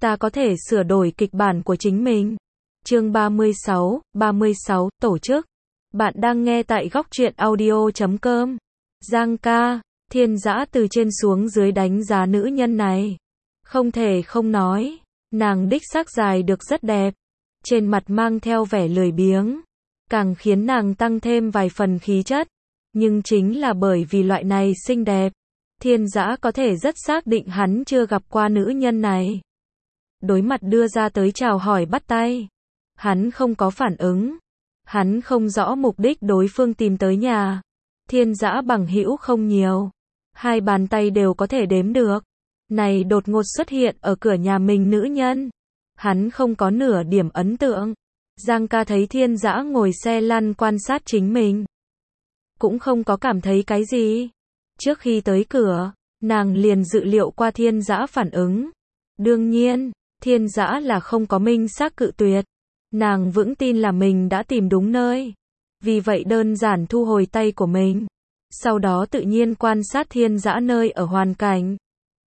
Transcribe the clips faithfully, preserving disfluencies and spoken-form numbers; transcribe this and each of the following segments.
ta có thể sửa đổi kịch bản của chính mình. Chương ba mươi sáu, ba mươi sáu, tổ chức. Bạn đang nghe tại góc truyện audio chấm com. Giang ca, Thiên Dã từ trên xuống dưới đánh giá nữ nhân này. Không thể không nói, nàng đích xác dài được rất đẹp. Trên mặt mang theo vẻ lười biếng, càng khiến nàng tăng thêm vài phần khí chất. Nhưng chính là bởi vì loại này xinh đẹp, Thiên Dã có thể rất xác định hắn chưa gặp qua nữ nhân này. Đối mặt đưa ra tới chào hỏi bắt tay, hắn không có phản ứng. Hắn không rõ mục đích đối phương tìm tới nhà. Thiên Dã bằng hữu không nhiều, hai bàn tay đều có thể đếm được. Này đột ngột xuất hiện ở cửa nhà mình nữ nhân, hắn không có nửa điểm ấn tượng. Giang ca thấy Thiên Dã ngồi xe lăn quan sát chính mình, cũng không có cảm thấy cái gì. Trước khi tới cửa, nàng liền dự liệu qua Thiên Dã phản ứng. Đương nhiên, Thiên Dã là không có minh xác cự tuyệt. Nàng vững tin là mình đã tìm đúng nơi. Vì vậy đơn giản thu hồi tay của mình. Sau đó tự nhiên quan sát Thiên Dã nơi ở hoàn cảnh.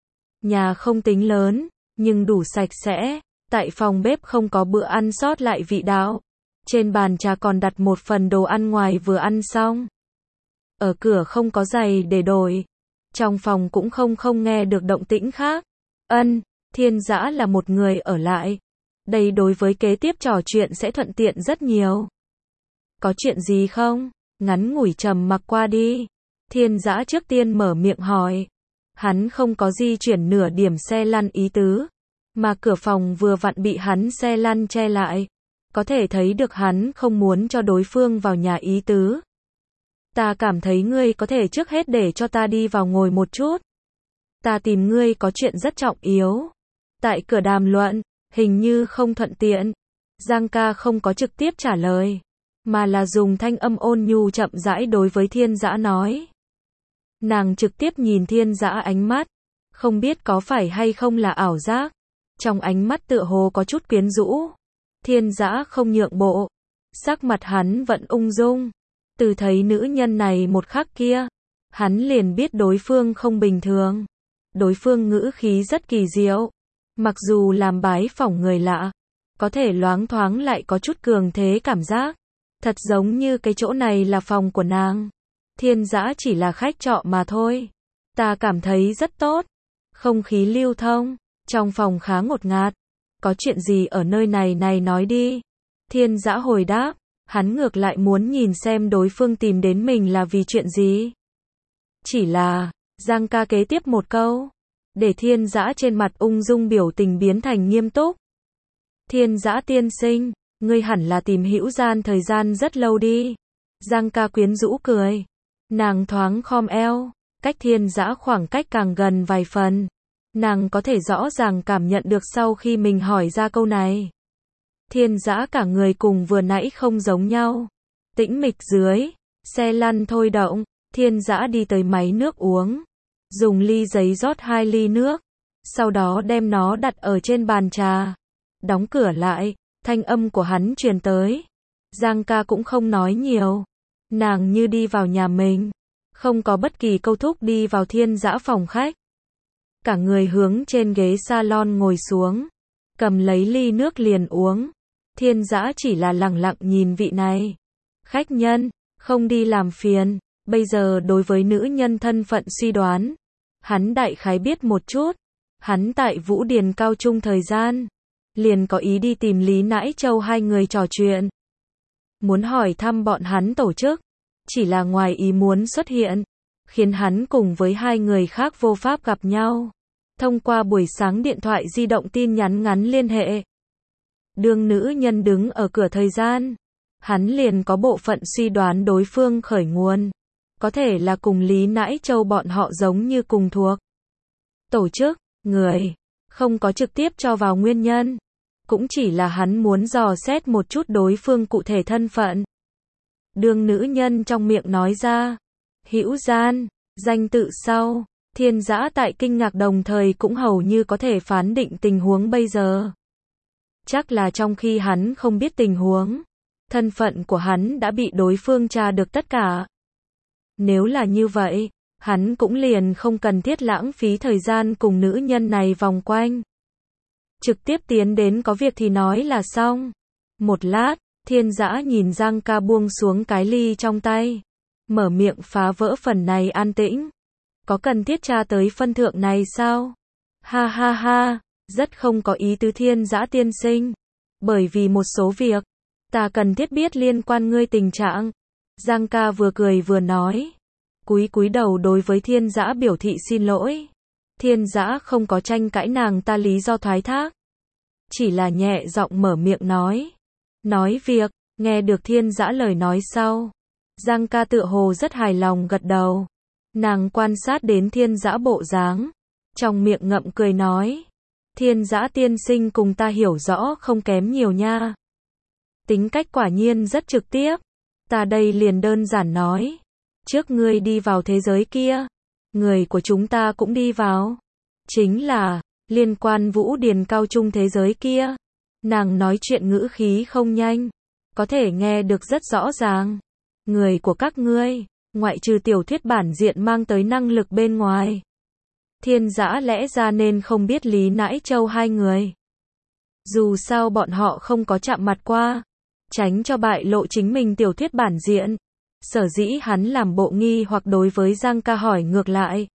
Nhà không tính lớn, nhưng đủ sạch sẽ. Tại phòng bếp không có bữa ăn sót lại vị đạo. Trên bàn trà còn đặt một phần đồ ăn ngoài vừa ăn xong. Ở cửa không có giày để đổi. Trong phòng cũng không không nghe được động tĩnh khác. Ân, Thiên Dã là một người ở lại. Đây đối với kế tiếp trò chuyện sẽ thuận tiện rất nhiều. Có chuyện gì không? Ngắn ngủi trầm mặc qua đi. Thiên Dã trước tiên mở miệng hỏi. Hắn không có di chuyển nửa điểm xe lăn ý tứ. Mà cửa phòng vừa vặn bị hắn xe lăn che lại. Có thể thấy được hắn không muốn cho đối phương vào nhà ý tứ. Ta cảm thấy ngươi có thể trước hết để cho ta đi vào ngồi một chút. Ta tìm ngươi có chuyện rất trọng yếu. Tại cửa đàm luận, hình như không thuận tiện. Giang ca không có trực tiếp trả lời, mà là dùng thanh âm ôn nhu chậm rãi đối với Thiên Dã nói. Nàng trực tiếp nhìn Thiên Dã ánh mắt, không biết có phải hay không là ảo giác. Trong ánh mắt tựa hồ có chút quyến rũ. Thiên Dã không nhượng bộ, sắc mặt hắn vẫn ung dung. Từ thấy nữ nhân này một khắc kia, hắn liền biết đối phương không bình thường. Đối phương ngữ khí rất kỳ diệu. Mặc dù làm bái phỏng người lạ, có thể loáng thoáng lại có chút cường thế cảm giác. Thật giống như cái chỗ này là phòng của nàng. Thiên Dã chỉ là khách trọ mà thôi. Ta cảm thấy rất tốt. Không khí lưu thông, trong phòng khá ngột ngạt. Có chuyện gì ở nơi này này nói đi. Thiên Dã hồi đáp, hắn ngược lại muốn nhìn xem đối phương tìm đến mình là vì chuyện gì. Chỉ là, Giang ca kế tiếp một câu, để Thiên Dã trên mặt ung dung biểu tình biến thành nghiêm túc. Thiên Dã tiên sinh, ngươi hẳn là tìm hữu gian thời gian rất lâu đi. Giang ca quyến rũ cười. Nàng thoáng khom eo, cách Thiên Dã khoảng cách càng gần vài phần. Nàng có thể rõ ràng cảm nhận được sau khi mình hỏi ra câu này. Thiên Dã cả người cùng vừa nãy không giống nhau. Tĩnh mịch dưới, xe lăn thôi động, Thiên Dã đi tới máy nước uống. Dùng ly giấy rót hai ly nước. Sau đó đem nó đặt ở trên bàn trà. Đóng cửa lại, thanh âm của hắn truyền tới. Giang ca cũng không nói nhiều. Nàng như đi vào nhà mình. Không có bất kỳ câu thúc đi vào Thiên Dã phòng khách. Cả người hướng trên ghế salon ngồi xuống. Cầm lấy ly nước liền uống. Thiên Dã chỉ là lẳng lặng nhìn vị này. Khách nhân, không đi làm phiền. Bây giờ đối với nữ nhân thân phận suy đoán, hắn đại khái biết một chút. Hắn tại Vũ Điền cao trung thời gian, liền có ý đi tìm Lý Nãi Châu hai người trò chuyện. Muốn hỏi thăm bọn hắn tổ chức, chỉ là ngoài ý muốn xuất hiện, khiến hắn cùng với hai người khác vô pháp gặp nhau. Thông qua buổi sáng điện thoại di động tin nhắn ngắn liên hệ. Đương nữ nhân đứng ở cửa thời gian, hắn liền có bộ phận suy đoán đối phương khởi nguồn. Có thể là cùng Lý Nãi Châu bọn họ giống như cùng thuộc tổ chức, người, không có trực tiếp cho vào nguyên nhân. Cũng chỉ là hắn muốn dò xét một chút đối phương cụ thể thân phận. Đương nữ nhân trong miệng nói ra, hữu gian, danh tự sau, Thiên Dã tại kinh ngạc đồng thời cũng hầu như có thể phán định tình huống bây giờ. Chắc là trong khi hắn không biết tình huống, thân phận của hắn đã bị đối phương tra được tất cả. Nếu là như vậy, hắn cũng liền không cần thiết lãng phí thời gian cùng nữ nhân này vòng quanh. trực tiếp tiến đến có việc thì nói là xong. Một lát, Thiên Dã nhìn Giang Ca buông xuống cái ly trong tay, mở miệng phá vỡ phần này an tĩnh. Có cần thiết tra tới phân thượng này sao? Ha ha ha, rất không có ý tứ Thiên Dã tiên sinh. Bởi vì một số việc, ta cần thiết biết liên quan ngươi tình trạng. Giang Ca vừa cười vừa nói. Cúi cúi đầu đối với Thiên Dã biểu thị xin lỗi. Thiên Dã không có tranh cãi nàng ta lý do thoái thác. Chỉ là nhẹ giọng mở miệng nói. Nói việc, nghe được Thiên Dã lời nói sau. Giang Ca tựa hồ rất hài lòng gật đầu. Nàng quan sát đến Thiên Dã bộ dáng. Trong miệng ngậm cười nói. Thiên Dã tiên sinh cùng ta hiểu rõ không kém nhiều nha. Tính cách quả nhiên rất trực tiếp. Ta đây liền đơn giản nói. Trước ngươi đi vào thế giới kia, người của chúng ta cũng đi vào. Chính là, liên quan Vũ Điền Cao Trung thế giới kia. Nàng nói chuyện ngữ khí không nhanh, có thể nghe được rất rõ ràng. Người của các ngươi, ngoại trừ tiểu thuyết bản diện mang tới năng lực bên ngoài. Thiên Dã lẽ ra nên không biết Lý Nãi Châu hai người. Dù sao bọn họ không có chạm mặt qua, tránh cho bại lộ chính mình tiểu thuyết bản diện. Sở dĩ hắn làm bộ nghi hoặc đối với Giang Ca hỏi ngược lại.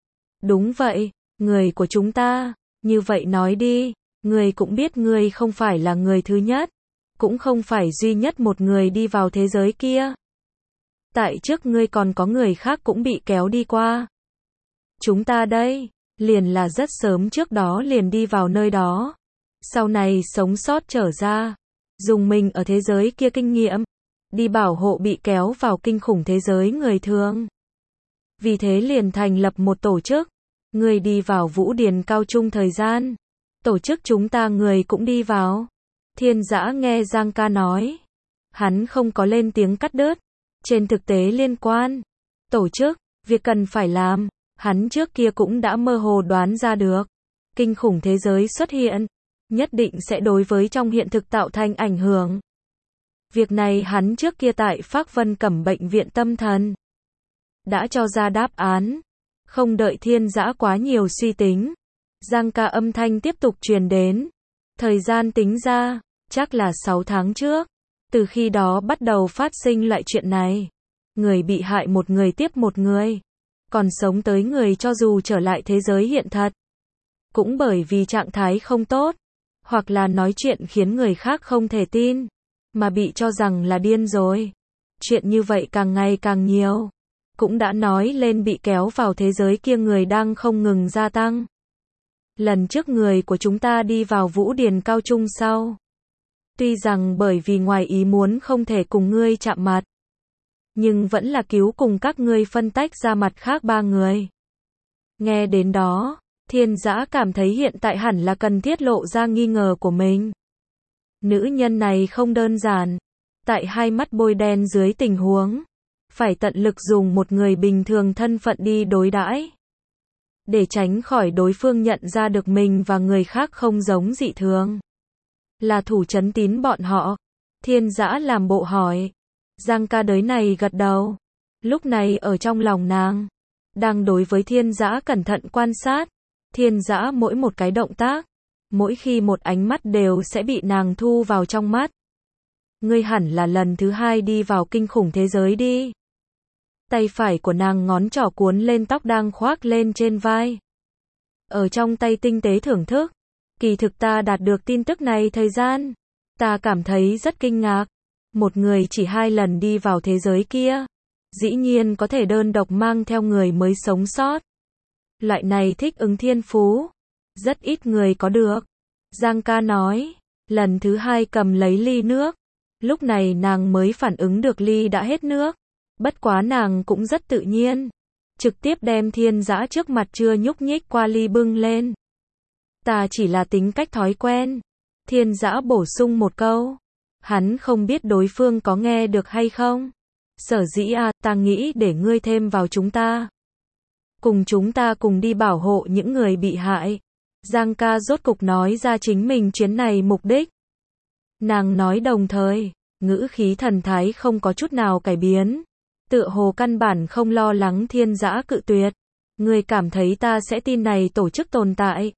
Đúng vậy, người của chúng ta, như vậy nói đi, ngươi cũng biết ngươi không phải là người thứ nhất, cũng không phải duy nhất một người đi vào thế giới kia. Tại trước ngươi còn có người khác cũng bị kéo đi qua. Chúng ta đây, liền là rất sớm trước đó liền đi vào nơi đó. Sau này sống sót trở ra, dùng mình ở thế giới kia kinh nghiệm, đi bảo hộ bị kéo vào kinh khủng thế giới người thường. Vì thế liền thành lập một tổ chức. Người đi vào Vũ Điền Cao Trung thời gian, tổ chức chúng ta người cũng đi vào. Thiên Dã nghe Giang Ca nói, hắn không có lên tiếng cắt đứt. Trên thực tế liên quan, tổ chức, việc cần phải làm, hắn trước kia cũng đã mơ hồ đoán ra được. Kinh khủng thế giới xuất hiện, nhất định sẽ đối với trong hiện thực tạo thành ảnh hưởng. Việc này hắn trước kia tại Phác Vân Cẩm bệnh viện tâm thần đã cho ra đáp án. Không đợi Thiên Dã quá nhiều suy tính, Giang Ca âm thanh tiếp tục truyền đến. Thời gian tính ra, chắc là sáu tháng trước. Từ khi đó bắt đầu phát sinh loại chuyện này. Người bị hại một người tiếp một người. Còn sống tới người cho dù trở lại thế giới hiện thật, cũng bởi vì trạng thái không tốt, hoặc là nói chuyện khiến người khác không thể tin, mà bị cho rằng là điên rồi. Chuyện như vậy càng ngày càng nhiều. Cũng đã nói lên bị kéo vào thế giới kia người đang không ngừng gia tăng. Lần trước người của chúng ta đi vào Vũ Điền Cao Trung sau. Tuy rằng bởi vì ngoài ý muốn không thể cùng ngươi chạm mặt, nhưng vẫn là cứu cùng các ngươi phân tách ra mặt khác ba người. Nghe đến đó, Thiên Dã cảm thấy hiện tại hẳn là cần thiết lộ ra nghi ngờ của mình. Nữ nhân này không đơn giản. Tại hai mắt bôi đen dưới tình huống, phải tận lực dùng một người bình thường thân phận đi đối đãi, để tránh khỏi đối phương nhận ra được mình và người khác không giống dị thường. Là thủ trấn tín bọn họ. Thiên Dã làm bộ hỏi. Giang Ca đới này gật đầu. Lúc này ở trong lòng nàng, đang đối với Thiên Dã cẩn thận quan sát. Thiên Dã mỗi một cái động tác, mỗi khi một ánh mắt đều sẽ bị nàng thu vào trong mắt. Ngươi hẳn là lần thứ hai đi vào kinh khủng thế giới đi. Tay phải của nàng ngón trỏ cuốn lên tóc đang khoác lên trên vai. Ở trong tay tinh tế thưởng thức. Kỳ thực ta đạt được tin tức này thời gian, ta cảm thấy rất kinh ngạc. Một người chỉ hai lần đi vào thế giới kia, dĩ nhiên có thể đơn độc mang theo người mới sống sót. Loại này thích ứng thiên phú, rất ít người có được. Giang Ca nói, lần thứ hai cầm lấy ly nước. Lúc này nàng mới phản ứng được ly đã hết nước. Bất quá nàng cũng rất tự nhiên, trực tiếp đem Thiên Dã trước mặt chưa nhúc nhích qua ly bưng lên. Ta chỉ là tính cách thói quen. Thiên Dã bổ sung một câu. Hắn không biết đối phương có nghe được hay không. Sở dĩ à, ta nghĩ để ngươi thêm vào chúng ta. Cùng chúng ta cùng đi bảo hộ những người bị hại. Giang Ca rốt cục nói ra chính mình chuyến này mục đích. Nàng nói đồng thời, ngữ khí thần thái không có chút nào cải biến. Tựa hồ căn bản không lo lắng Thiên Dã cự tuyệt. Ngươi cảm thấy ta sẽ tin này tổ chức tồn tại.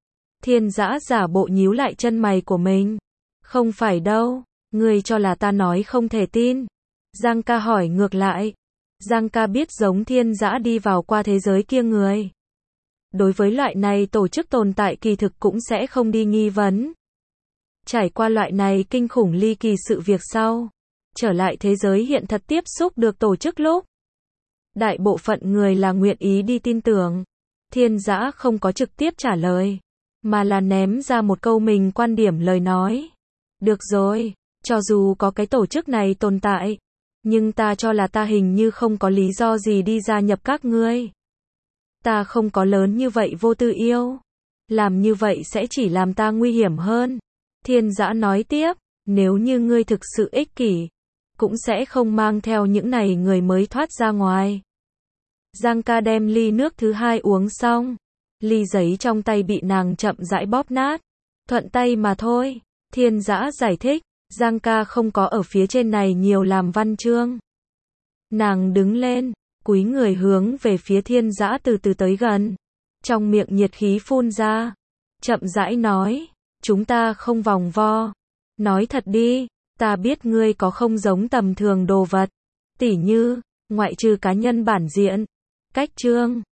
Thiên Dã giả bộ nhíu lại chân mày của mình. Không phải đâu, ngươi cho là ta nói không thể tin. Giang ca hỏi ngược lại. Giang ca biết giống Thiên Dã đi vào qua thế giới kia người. Đối với loại này tổ chức tồn tại kỳ thực cũng sẽ không đi nghi vấn. Trải qua loại này kinh khủng ly kỳ sự việc sau, trở lại thế giới hiện thật tiếp xúc được tổ chức lúc. Đại bộ phận người là nguyện ý đi tin tưởng. Thiên Dã không có trực tiếp trả lời, mà là ném ra một câu mình quan điểm lời nói. Được rồi, cho dù có cái tổ chức này tồn tại, nhưng ta cho là ta hình như không có lý do gì đi gia nhập các ngươi. Ta không có lớn như vậy vô tư yêu. Làm như vậy sẽ chỉ làm ta nguy hiểm hơn. Thiên Dã nói tiếp, nếu như ngươi thực sự ích kỷ, cũng sẽ không mang theo những này người mới thoát ra ngoài. Giang ca đem ly nước thứ hai uống xong. Ly giấy trong tay bị nàng chậm rãi bóp nát. Thuận tay mà thôi. Thiên Dã giải thích, Giang ca không có ở phía trên này nhiều làm văn chương. Nàng đứng lên, cúi người hướng về phía Thiên Dã từ từ tới gần. Trong miệng nhiệt khí phun ra. Chậm rãi nói, chúng ta không vòng vo. Nói thật đi, ta biết ngươi có không giống tầm thường đồ vật. Tỉ như, ngoại trừ cá nhân bản diện, cách chương,